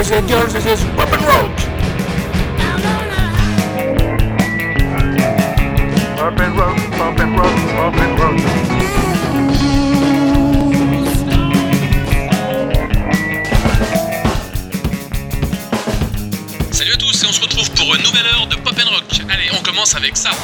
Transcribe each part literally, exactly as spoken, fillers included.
boys and girls, this is Pop and Rock. Pop and Rock, Pop and Rock, Pop and Rock. Salut à tous et on se retrouve pour une nouvelle heure de Pop and Rock. Allez, on commence avec ça.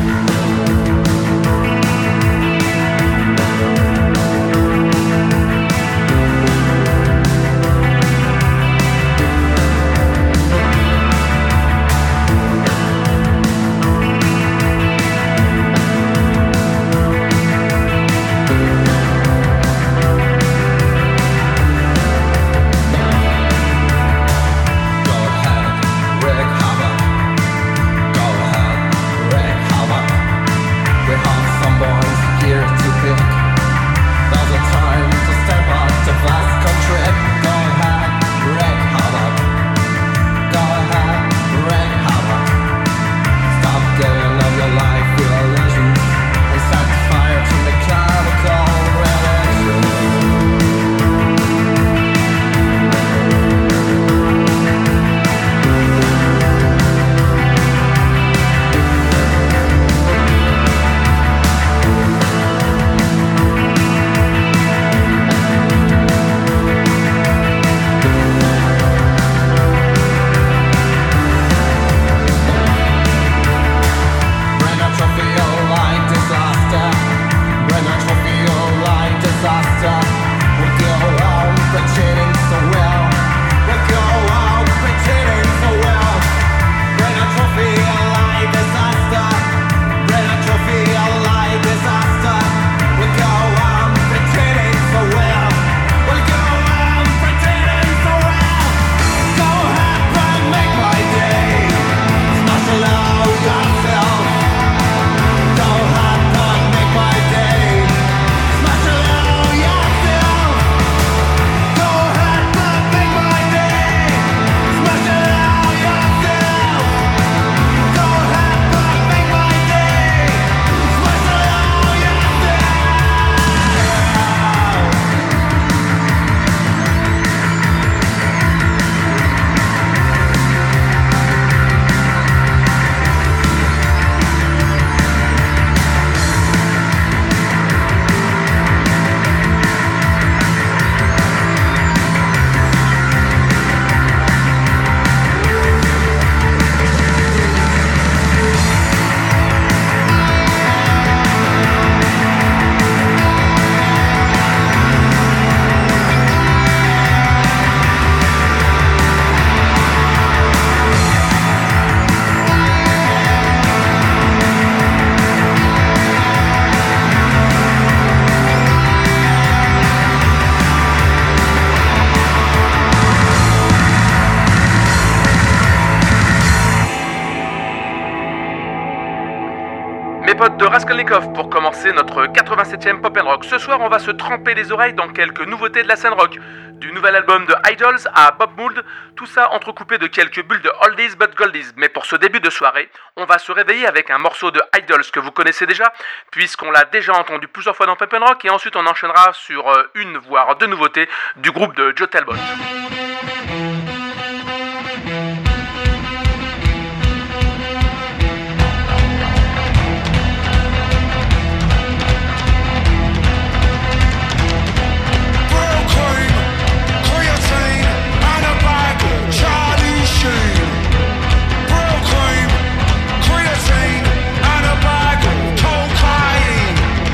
De Raskolnikov pour commencer notre quatre-vingt-septième Pop and Rock. Ce soir, on va se tremper les oreilles dans quelques nouveautés de la scène rock. Du nouvel album de Idols à Bob Mould, tout ça entrecoupé de quelques bulles de Oldies but Goldies. Mais pour ce début de soirée, on va se réveiller avec un morceau de Idols que vous connaissez déjà, puisqu'on l'a déjà entendu plusieurs fois dans Pop and Rock, et ensuite on enchaînera sur une voire deux nouveautés du groupe de Joe Talbot.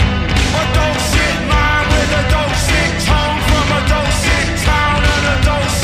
Don't sit town from a don't sit town and a don't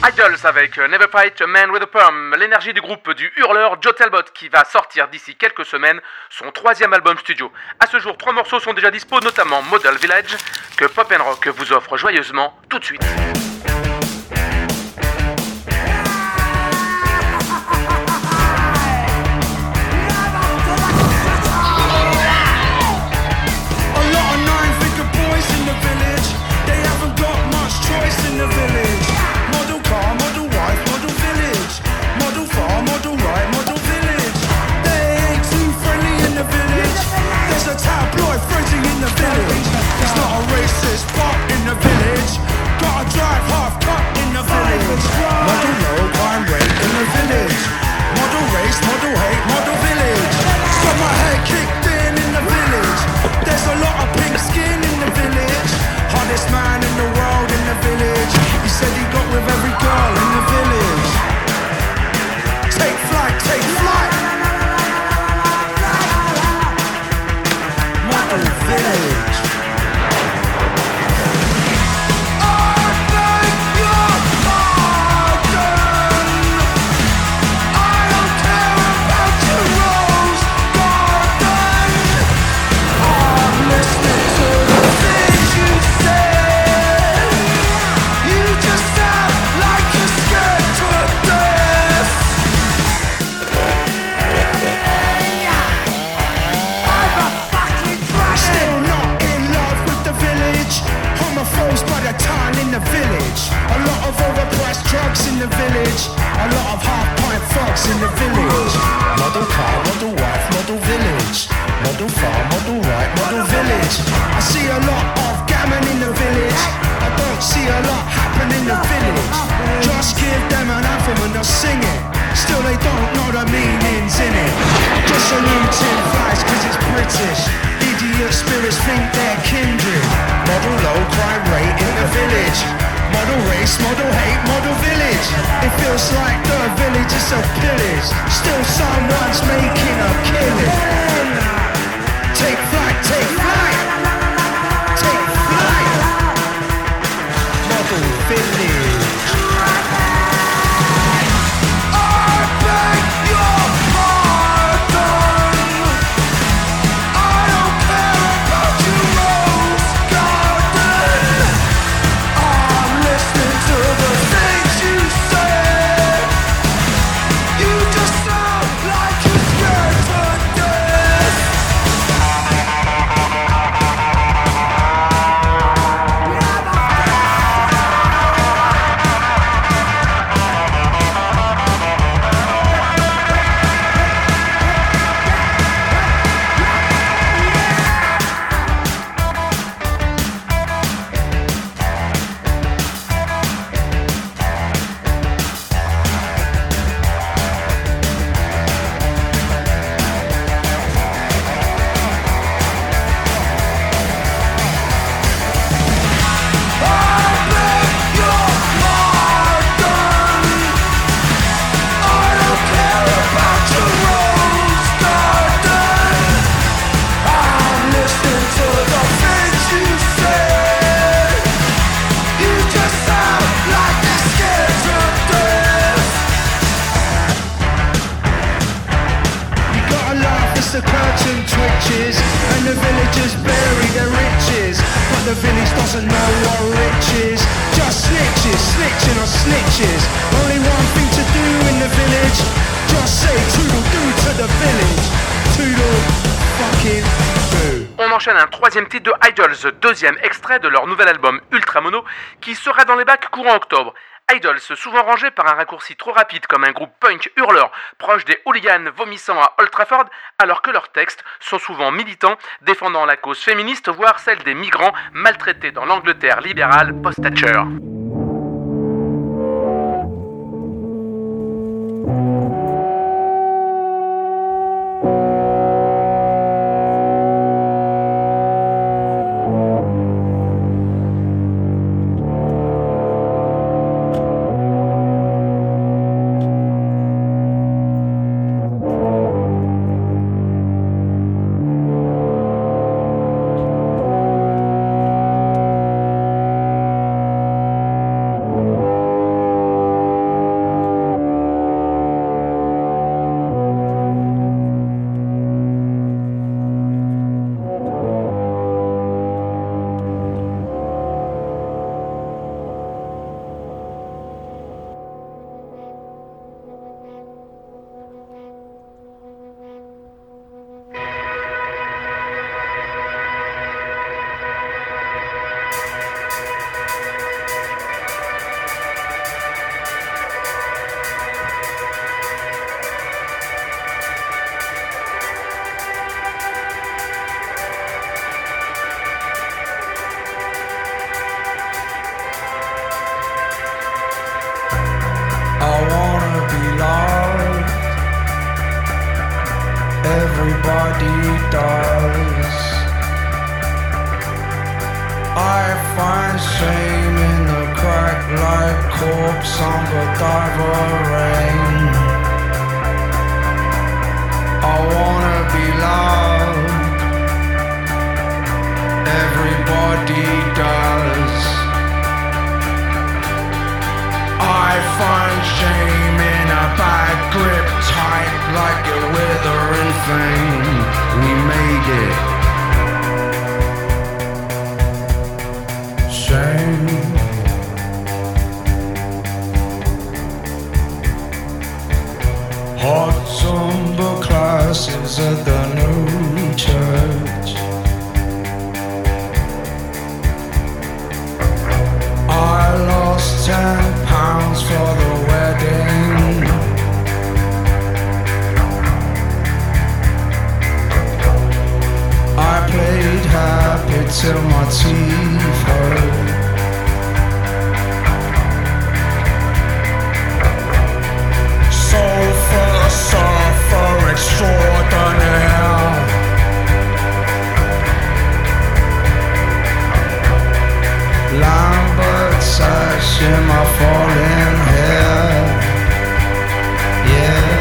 Idols avec Never Fight a Man with a Perm, l'énergie du groupe du hurleur Joe Talbot qui va sortir d'ici quelques semaines son troisième album studio. À ce jour, trois morceaux sont déjà dispo, notamment Model Village, que Pop and Rock vous offre joyeusement tout de suite. In the village, model car, model wife, model village, model farm, model right, model village. They ain't too friendly in the village. There's a tabloid frenzy in the village. It's not a racist part in the village. Gotta drive half cut in the village. Model low, crime rate in the village. Model race, model hate, model village. Got my head kicked in in the village. There's a lot of pink skin in the village. Hardest man in the world in the village. He said he got with every girl in the village. Take flight, take flight. Model village. I beg your pardon. I don't care about your rose garden. I'm listening to the things you say. You just sound like you're scared to death. I'm a fucking dragon. Still not in love with the village. Homophobes by the ton in the village. A lot of overpriced drugs in the village. A lot of half-pint fucks in the village. Model car, model wife, model village. Model farm, model right, model village. I see a lot of gammon in the village. I don't see a lot happen in the village. Just give them an anthem and they'll sing it. Still they don't know the meanings in it. Just saluting flies cause it's British. Idiot spirits think they're kindred. Model low crime rate in the village. Model race, model hate, model village. It feels like the village is a pillage. Still someone's making a killing. Take flight, take flight. Take flight. Model village. I beg your pardon. I don't care about your rose garden. I'm listening to the things you say. You just sound like you're scared to death. The curtain twitches and the villagers bury their riches, but the village doesn't know what rich is. Just snitches, snitching on snitches. Only one thing to do in the village. Just say toodle-doo to the village. Toodle fucking doo. On enchaîne un troisième titre de Idols, deuxième extrait de leur nouvel album Ultra Mono, qui sera dans les bacs courant octobre. Idols, souvent rangés par un raccourci trop rapide comme un groupe punk hurleur proche des hooligans vomissant à Old Trafford, alors que leurs textes sont souvent militants, défendant la cause féministe, voire celle des migrants maltraités dans l'Angleterre libérale post-Thatcher. everybody does. I find shame in the crack like corpse on Godiva rain. I wanna be loved, everybody does. I find shame in a bad grip, tight like a withering thing. We made it. Shame. Hot somber classes at the new church. I lost ten pounds for the wedding. I played happy till my teeth hurt. Soul for a suffer extraordinaire. Lambert sash in my falling hair. Yeah,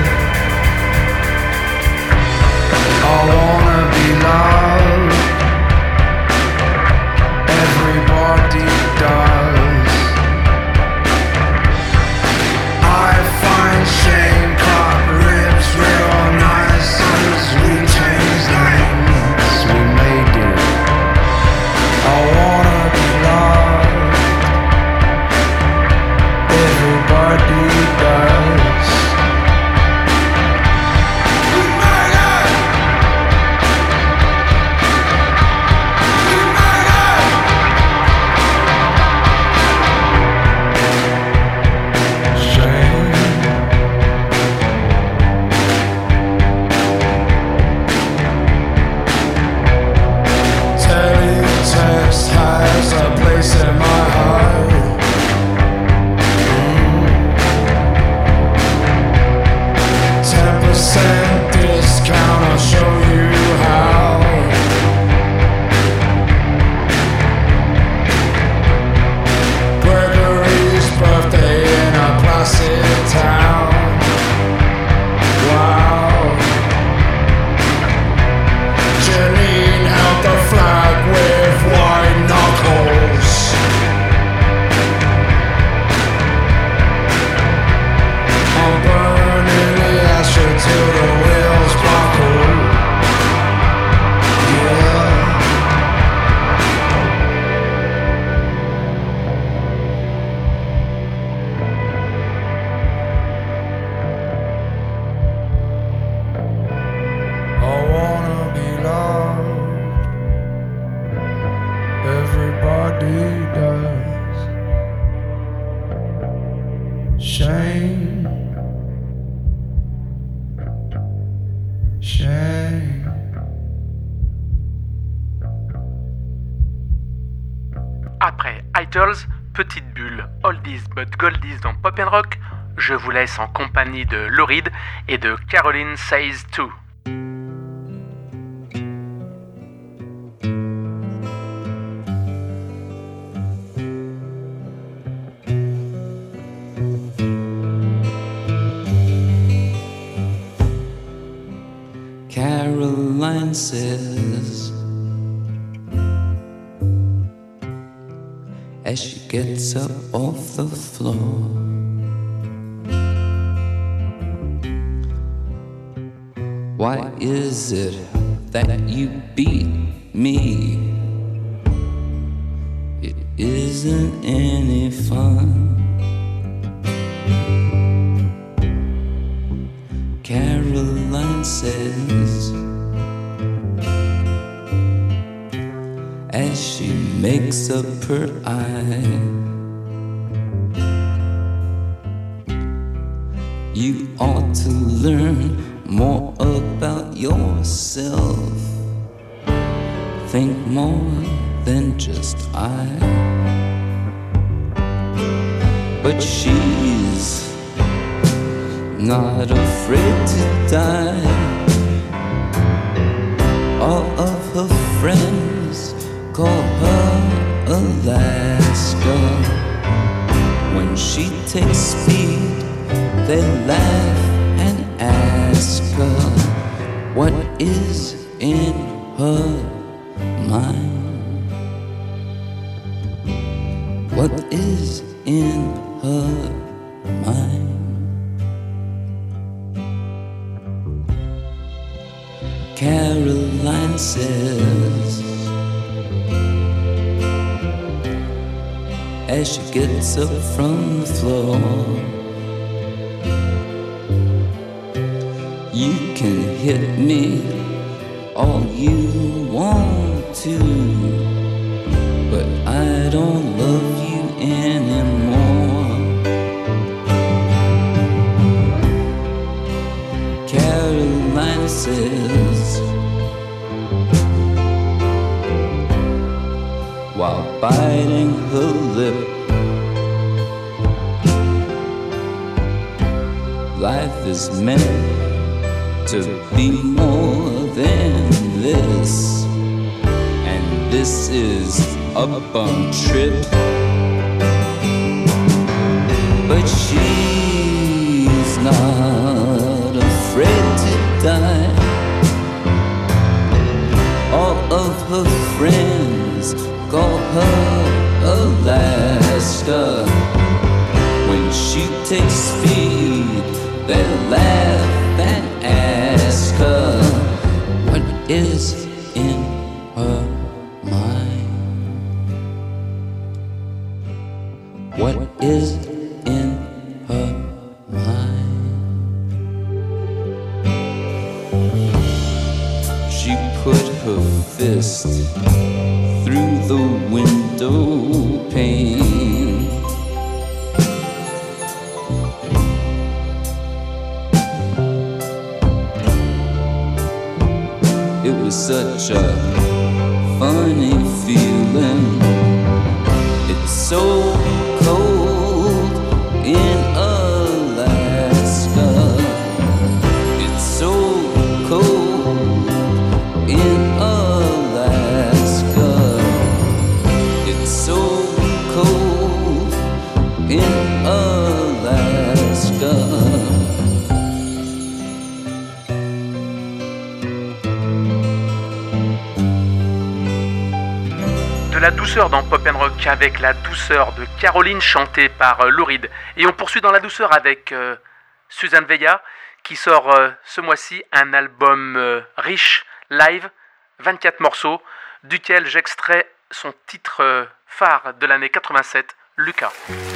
I wanna be loved, everybody does. I find shame, cut ribs real nice as we change names. We made it. I wanna be loved, everybody does. We made it. We made it. Shame. Teletext has a place in my heart. Ten percent discount, I'll show you how. Gregory's birthday in a placid town. Wow. Janine held the flag with white knuckles. I'm burning the ashes till the wheels buckle. Yeah. I wanna be loved, everybody does. Shame, shame. Après Idols, petite bulle, oldies but goldies dans Pop and Rock, je vous laisse en compagnie de Lou Reed et de Caroline Says Too. Caroline says, as she gets up off the floor, why is it that you beat me? It isn't any fun. Caroline says, as she makes up her eye, you ought to learn more about yourself. Think more than just I. But she's not afraid to die. All of her friends call her Alaska. When she takes speed, they laugh and ask her what is in her mind. What is in her mind? Caroline says, as she gets up from the floor, you can hit me all you want to, but I don't love you anymore. Caroline says, while biting her lip, life is meant to be more than this, and this is a bum trip. But she's not afraid to die. All of her friends call her Alaska. When she takes speed, they laugh and ask her what is in her mind. What is in her mind? She put her fist through the window pane. It was such a funny feeling. It's so cold in Alaska. It's so cold in Alaska. It's so cold in Alaska. De la douceur dans Pop and Rock avec la douceur de Caroline chantée par euh, Lou Reed. Et on poursuit dans la douceur avec euh, Suzanne Vega qui sort euh, ce mois-ci un album euh, riche, live, vingt-quatre morceaux, duquel j'extrais son titre euh, phare de l'année quatre-vingt-sept, Lucas.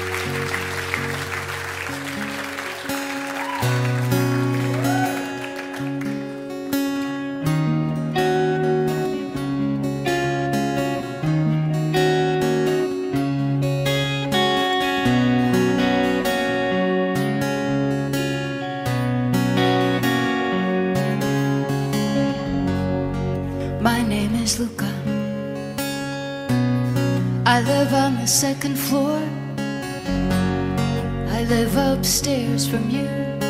My name is Luca. I live on the second floor. I live upstairs from you.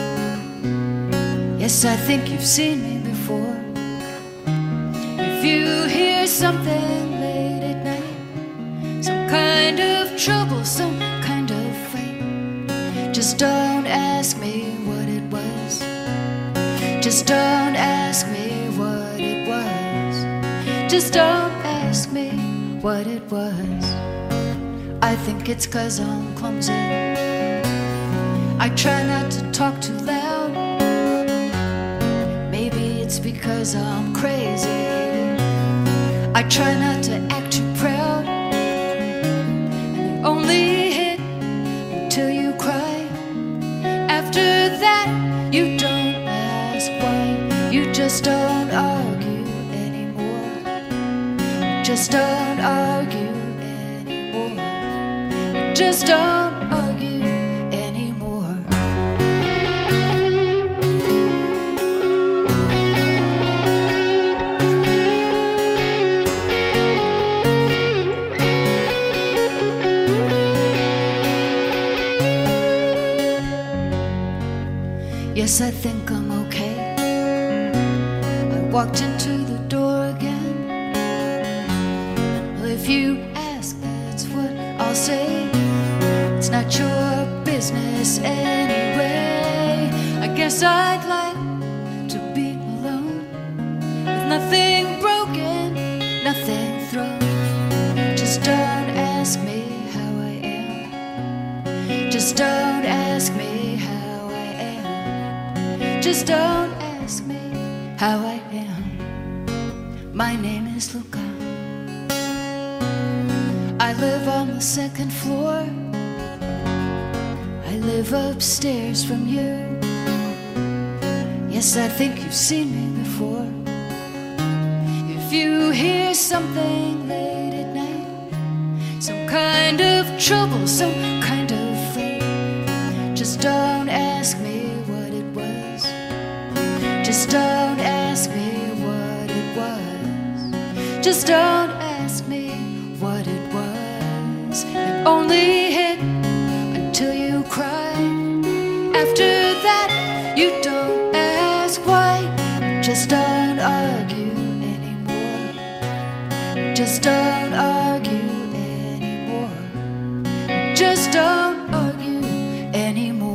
Yes, I think you've seen me before. If you hear something late at night, some kind of trouble, some kind of fight, just don't ask me what it was. Just don't ask me what it was. Just don't ask me what it was. I think it's 'cause I'm clumsy. I try not to talk too loud. Maybe it's because I'm crazy. I try not to act too proud. And you only hit until you cry. After that, you don't ask why. You just don't argue anymore. Just don't argue anymore. Just don't argue anymore. Yes, I think I'm okay. I walked into the door If you ask, that's what I'll say. It's not your business anyway. I guess I'd like to be alone, with nothing broken, nothing thrown. Just don't ask me how I am. Just don't ask me how I am. Just don't ask me how I am. My name is Luca. I live on the second floor. I live upstairs from you. Yes, I think you've seen me before. If you hear something late at night, some kind of trouble, some kind of fight, just don't ask me what it was. Just don't ask me what it was. Just don't ask me what it was. It only hit until you cry. After that, you don't ask why. Just don't argue anymore. Just don't argue anymore. Just don't argue anymore.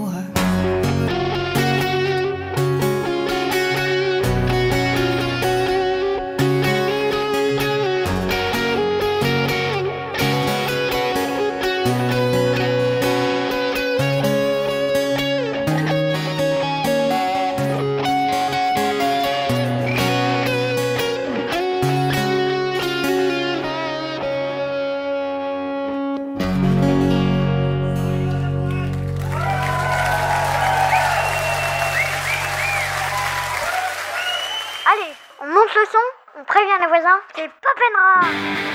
Allez, on monte le son, on prévient les voisins, c'est Pop'n'Rock.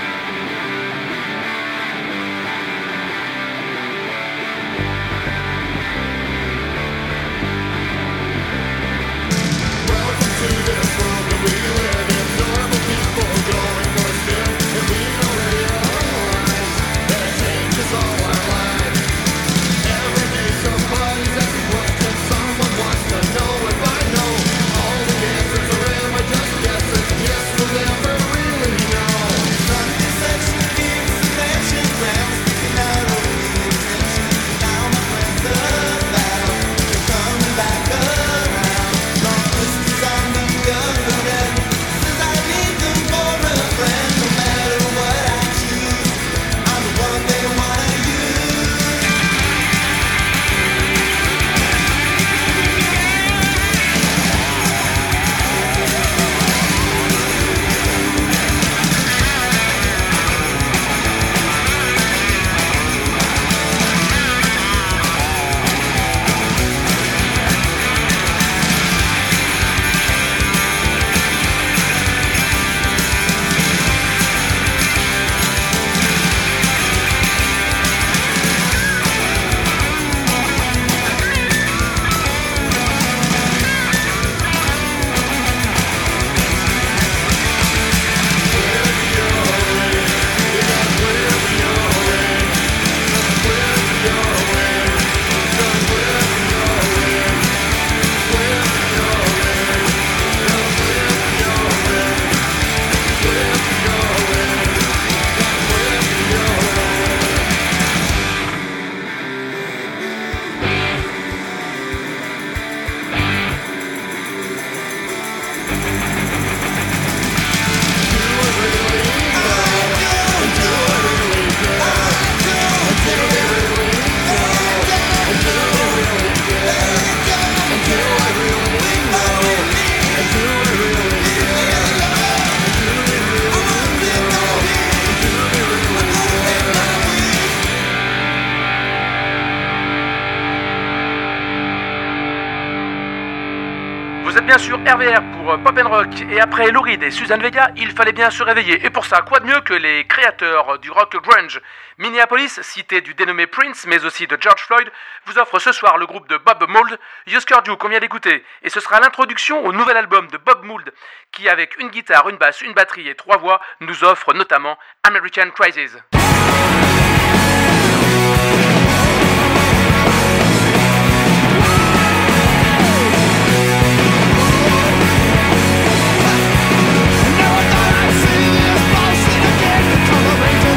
Vous êtes bien sûr R V R pour Pop'n'Rock, et après Lou Reed et Suzanne Vega, il fallait bien se réveiller. Et pour ça, quoi de mieux que les créateurs du rock grunge. Minneapolis, cité du dénommé Prince, mais aussi de George Floyd, vous offre ce soir le groupe de Bob Mould, Husker Du, qu'on vient d'écouter. Et ce sera l'introduction au nouvel album de Bob Mould, qui avec une guitare, une basse, une batterie et trois voix, nous offre notamment American Crisis. Never thought I'd see this bullshit again. Colorated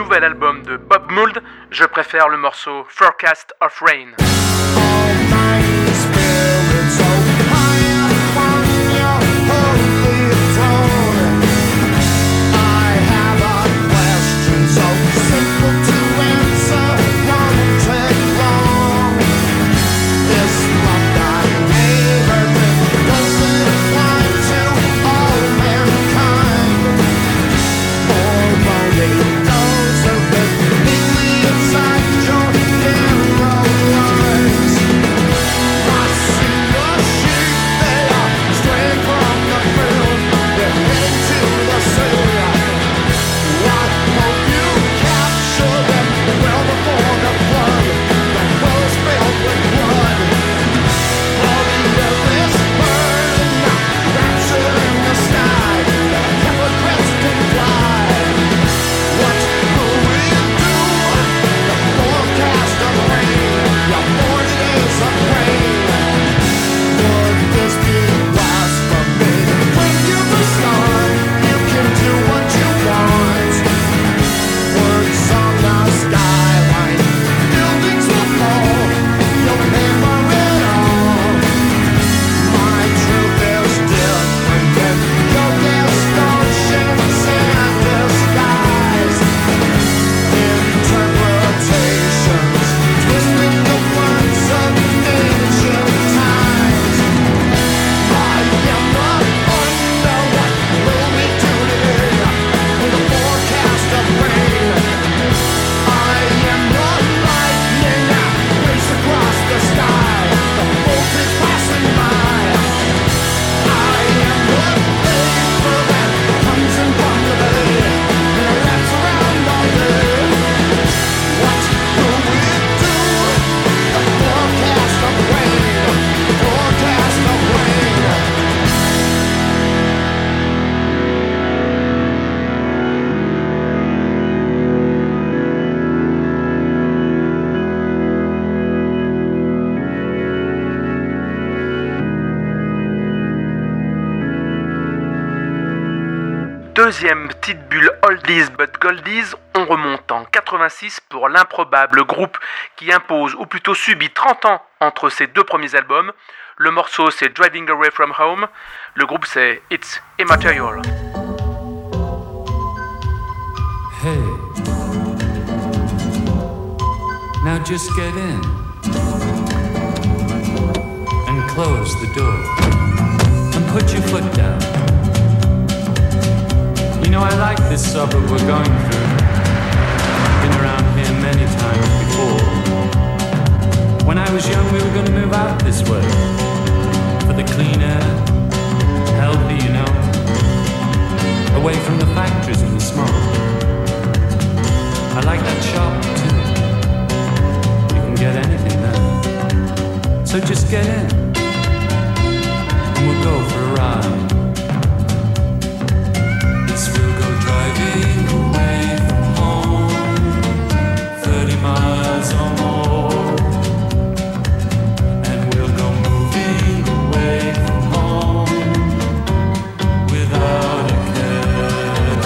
nouvel album de Bob Mould, je préfère le morceau Forecast of Rain. Deuxième petite bulle oldies but goldies, on remonte en quatre-vingt-six pour l'improbable groupe qui impose, ou plutôt subit trente ans entre ses deux premiers albums. Le morceau c'est Driving Away From Home, le groupe c'est It's Immaterial. Hey, now just get in and close the door and put your foot down. You know, I like this suburb we're going through. Been around here many times before. When I was young, we were going to move out this way for the clean air, healthy, you know, away from the factories and the smoke. I like that shop too. You can get anything there. So just get in and we'll go for a ride. We'll go driving away from home, thirty miles or more, and we'll go moving away from home without a care.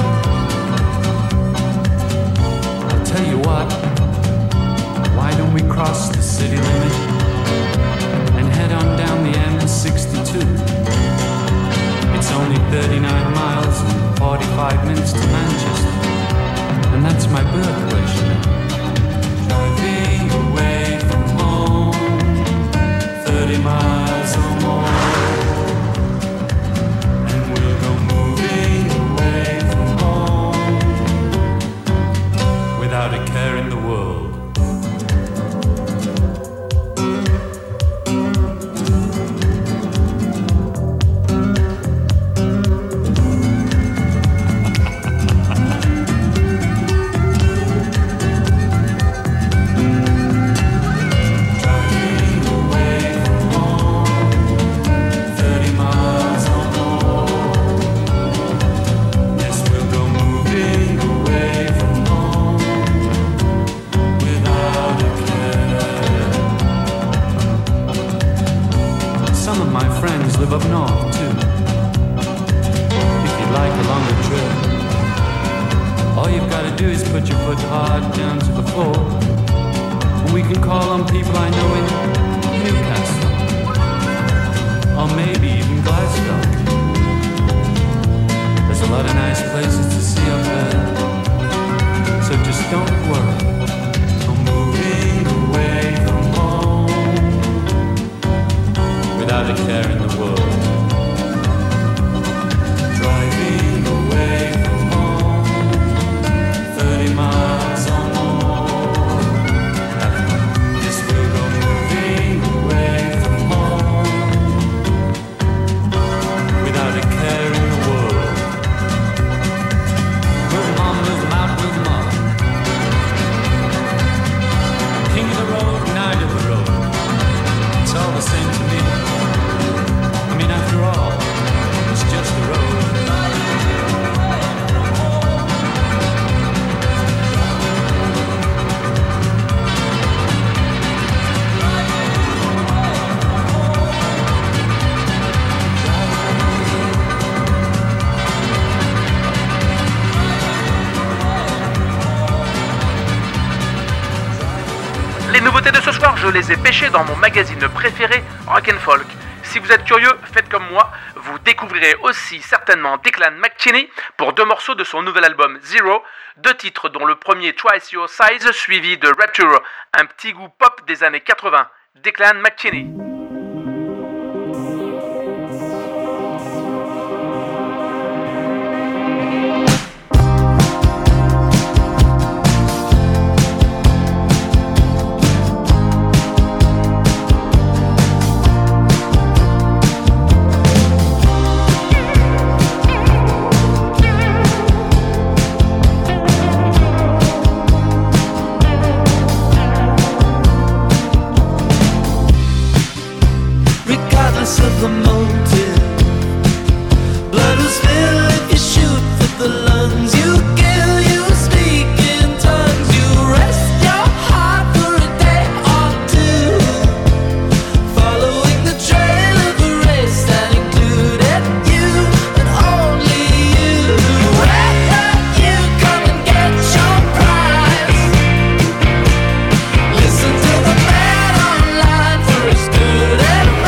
I'll tell you what, why don't we cross the city limit and head on down the M sixty-two? It's only thirty-nine miles and forty-five minutes to Manchester, and that's my birthplace, you know. Driving away from home, thirty miles or more, and we'll go moving away from home without a care in the world. can call on people I know in Newcastle, or maybe even Glasgow. There's a lot of nice places to see up there, so just don't worry. I'm moving away from home without a care in the world. Driving away from home, thirty miles or more. This will go moving away from home without a care in the world. Move 'em on, move 'em out, move 'em on. King of the road, knight of the road. It's all the same to me. I mean, after all, it's just the road. Les nouveautés de ce soir, je les ai pêchées dans mon magazine préféré, Rock and Folk. Si vous êtes curieux, faites comme moi, vous découvrirez aussi certainement Declan McKinney pour deux morceaux de son nouvel album Zero, deux titres dont le premier Twice Your Size suivi de Rapture, un petit goût pop des années quatre-vingts. Declan McKinney. Of the motive, blood will spill if you shoot for the lungs. You kill, you speak in tongues. You rest your heart for a day or two, following the trail of a race that included you and only you. Whether you come and get your prize, listen to the man online for his good advice.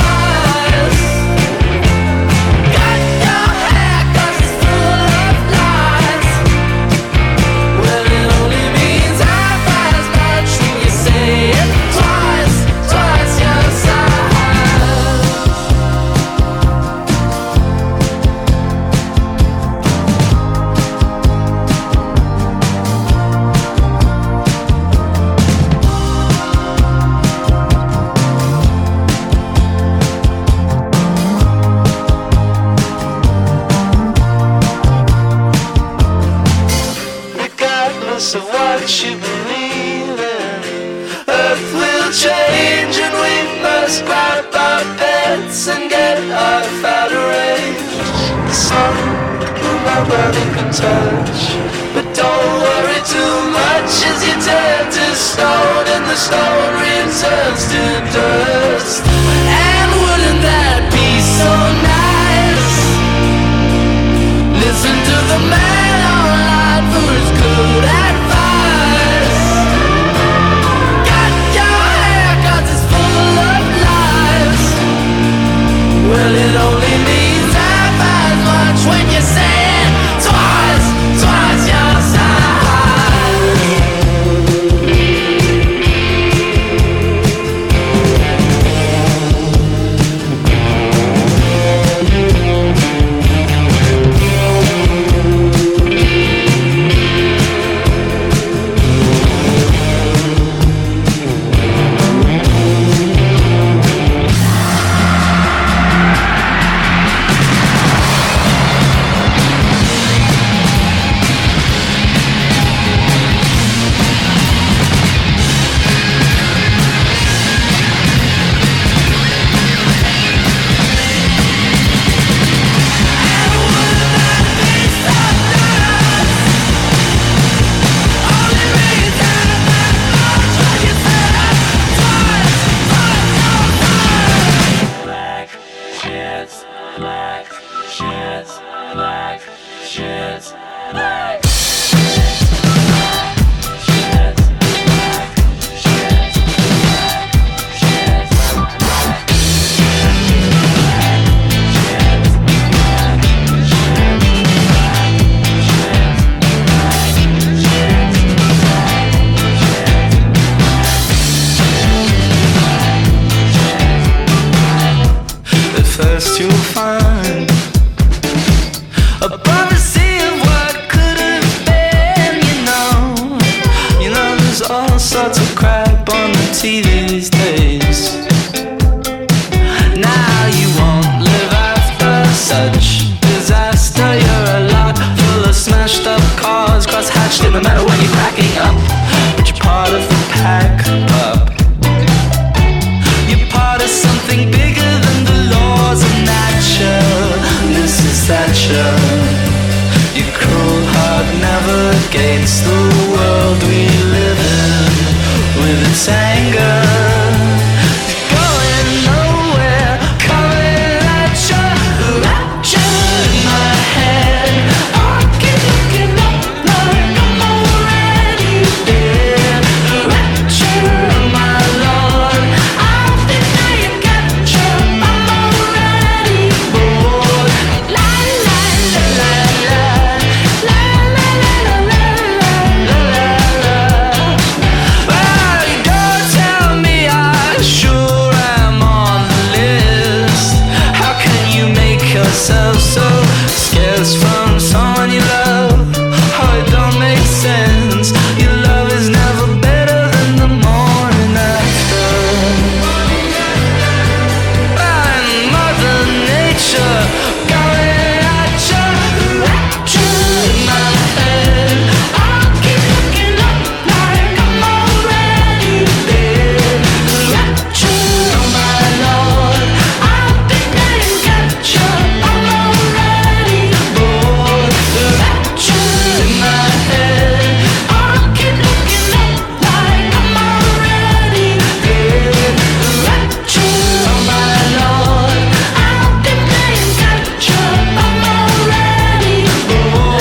So what you believe in, Earth will change and we must grab our pets and get off out of range. The sun will my body can touch, but don't worry too much as you turn to stone and the stone returns to dust. And wouldn't that be so nice? Listen to the man online for his good advice. Well, it only means half as much when you say it twice, twice your size. up on the T V these days. Now you won't live after such disaster. You're a lot full of smashed up cars, cross-hatched in the matter when you're cracking up. But you're part of the pack up. You're part of something bigger than the laws of nature. Missus Thatcher, your cruel heart navigates the world we live in with its anger. Going nowhere, coming at you, rapture in my head. I keep looking up like I'm already dead. Rapture, my lord, I think I am captured. I'm already bored. La la la la la, la la la la la la la. Well, you don't tell me I sure am on the list. How can you make yourself so scarce from someone you love? Oh, it don't make sense. Your love is never better than the morning after. And Mother Nature going at you, rapture in my head. I keep looking up like I'm already dead. Rapture, my lord, I think I am captured. I'm already bored. Rapture in my head. I keep looking up like I'm already dead. Rapture, my lord, I think I am captured. I'm already bored.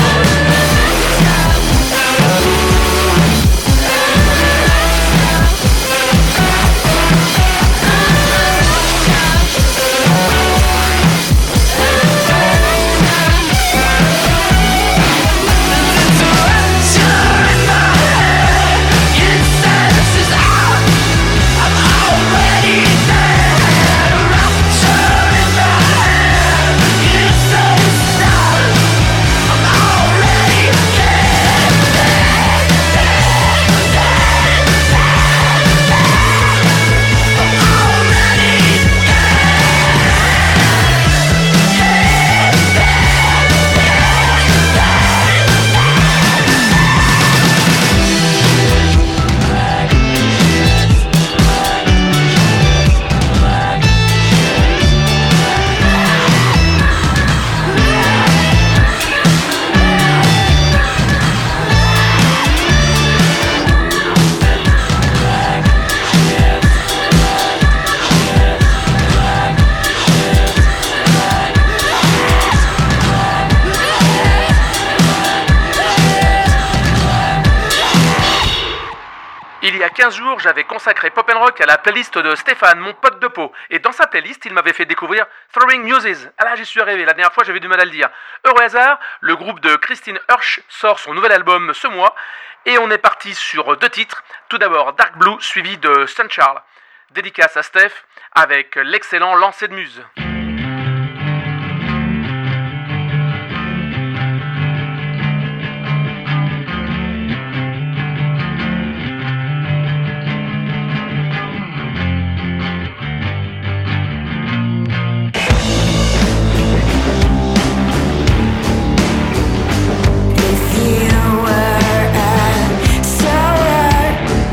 Il y a quinze jours, j'avais consacré Pop and Rock à la playlist de Stéphane, mon pote de peau. Et dans sa playlist, il m'avait fait découvrir Throwing Muses. Ah là, j'y suis arrivé. La dernière fois, j'avais du mal à le dire. Heureux hasard, le groupe de Christine Hirsch sort son nouvel album ce mois. Et on est parti sur deux titres. Tout d'abord, Dark Blue, suivi de Sun Charles. Dédicace à Steph, avec l'excellent lancer de muse.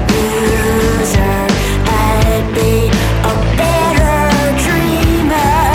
I'd be a better dreamer.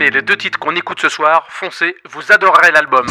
aimez les deux titres qu'on écoute ce soir, foncez, vous adorerez l'album.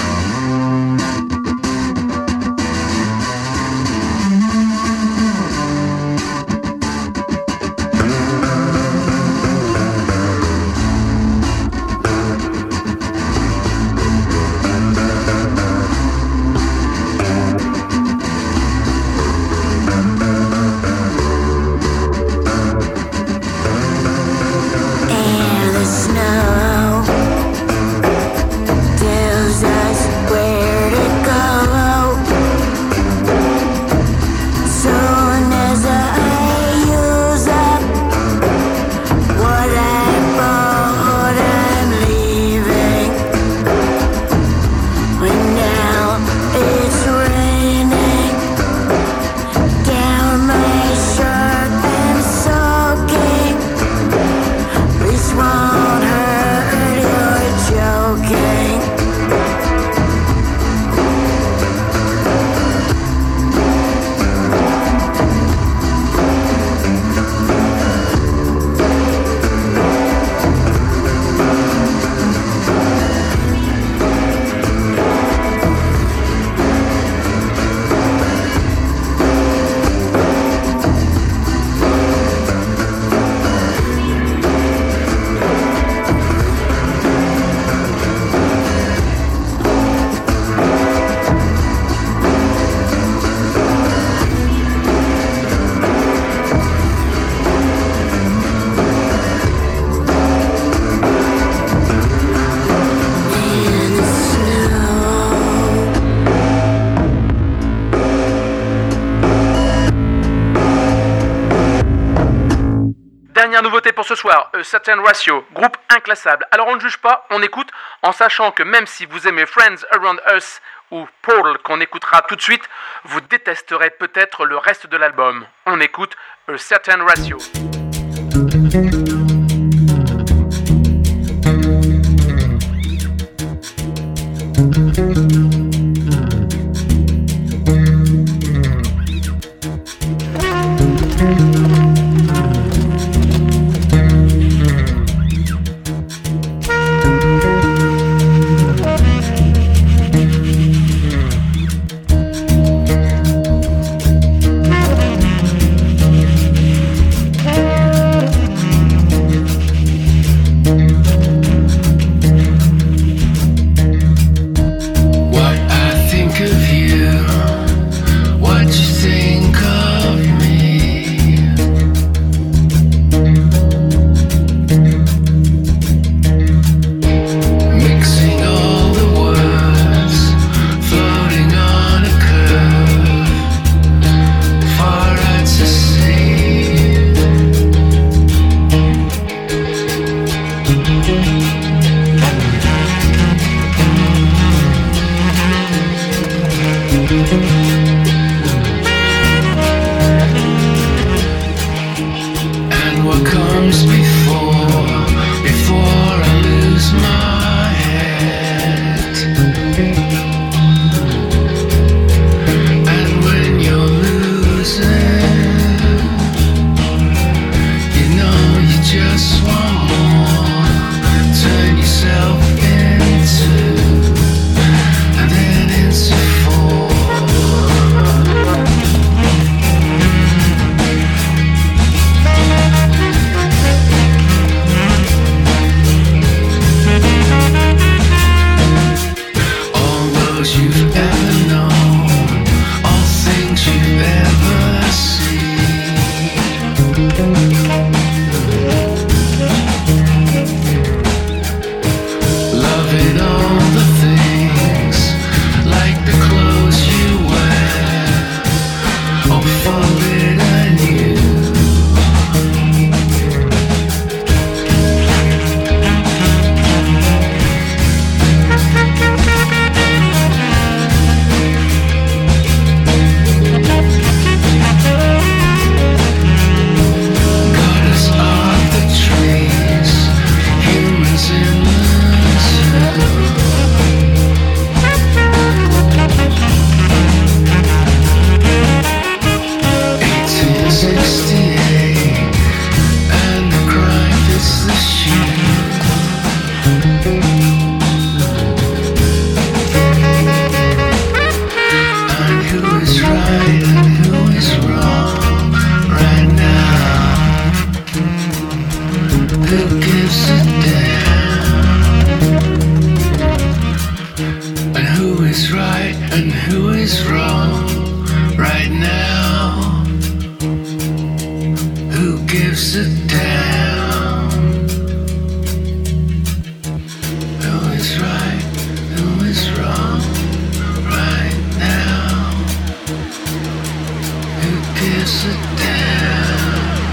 Dernière nouveauté pour ce soir, A Certain Ratio, groupe inclassable. Alors on ne juge pas, on écoute, en sachant que même si vous aimez Friends Around Us ou Paul qu'on écoutera tout de suite, vous détesterez peut-être le reste de l'album. On écoute A Certain Ratio. And who is wrong right now? Who gives a damn? Who is right? Who is wrong right now? Who gives a damn?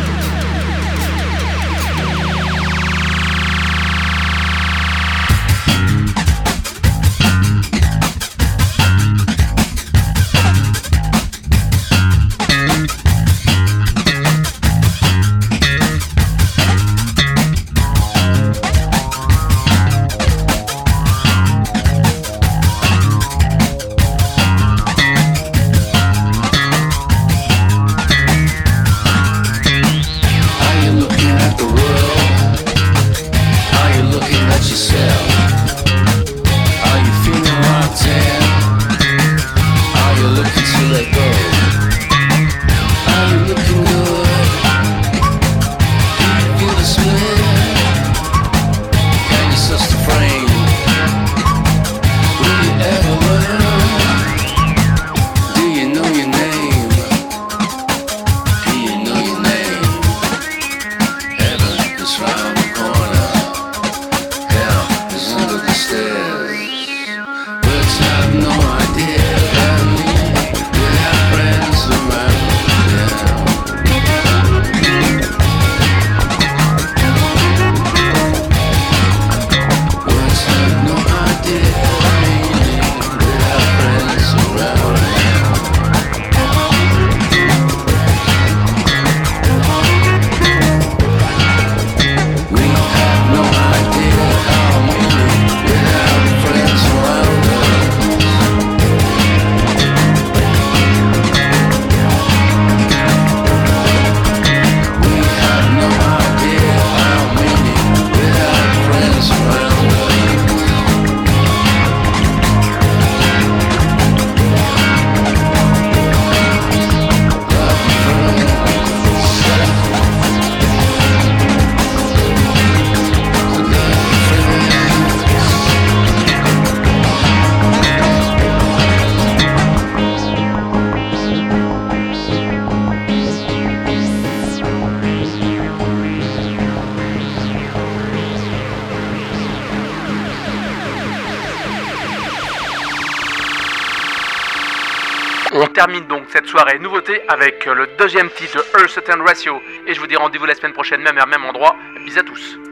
On termine donc cette soirée nouveauté avec le deuxième titre de Earth and Ratio. Et je vous dis rendez-vous la semaine prochaine, même heure, même endroit. Bis à tous.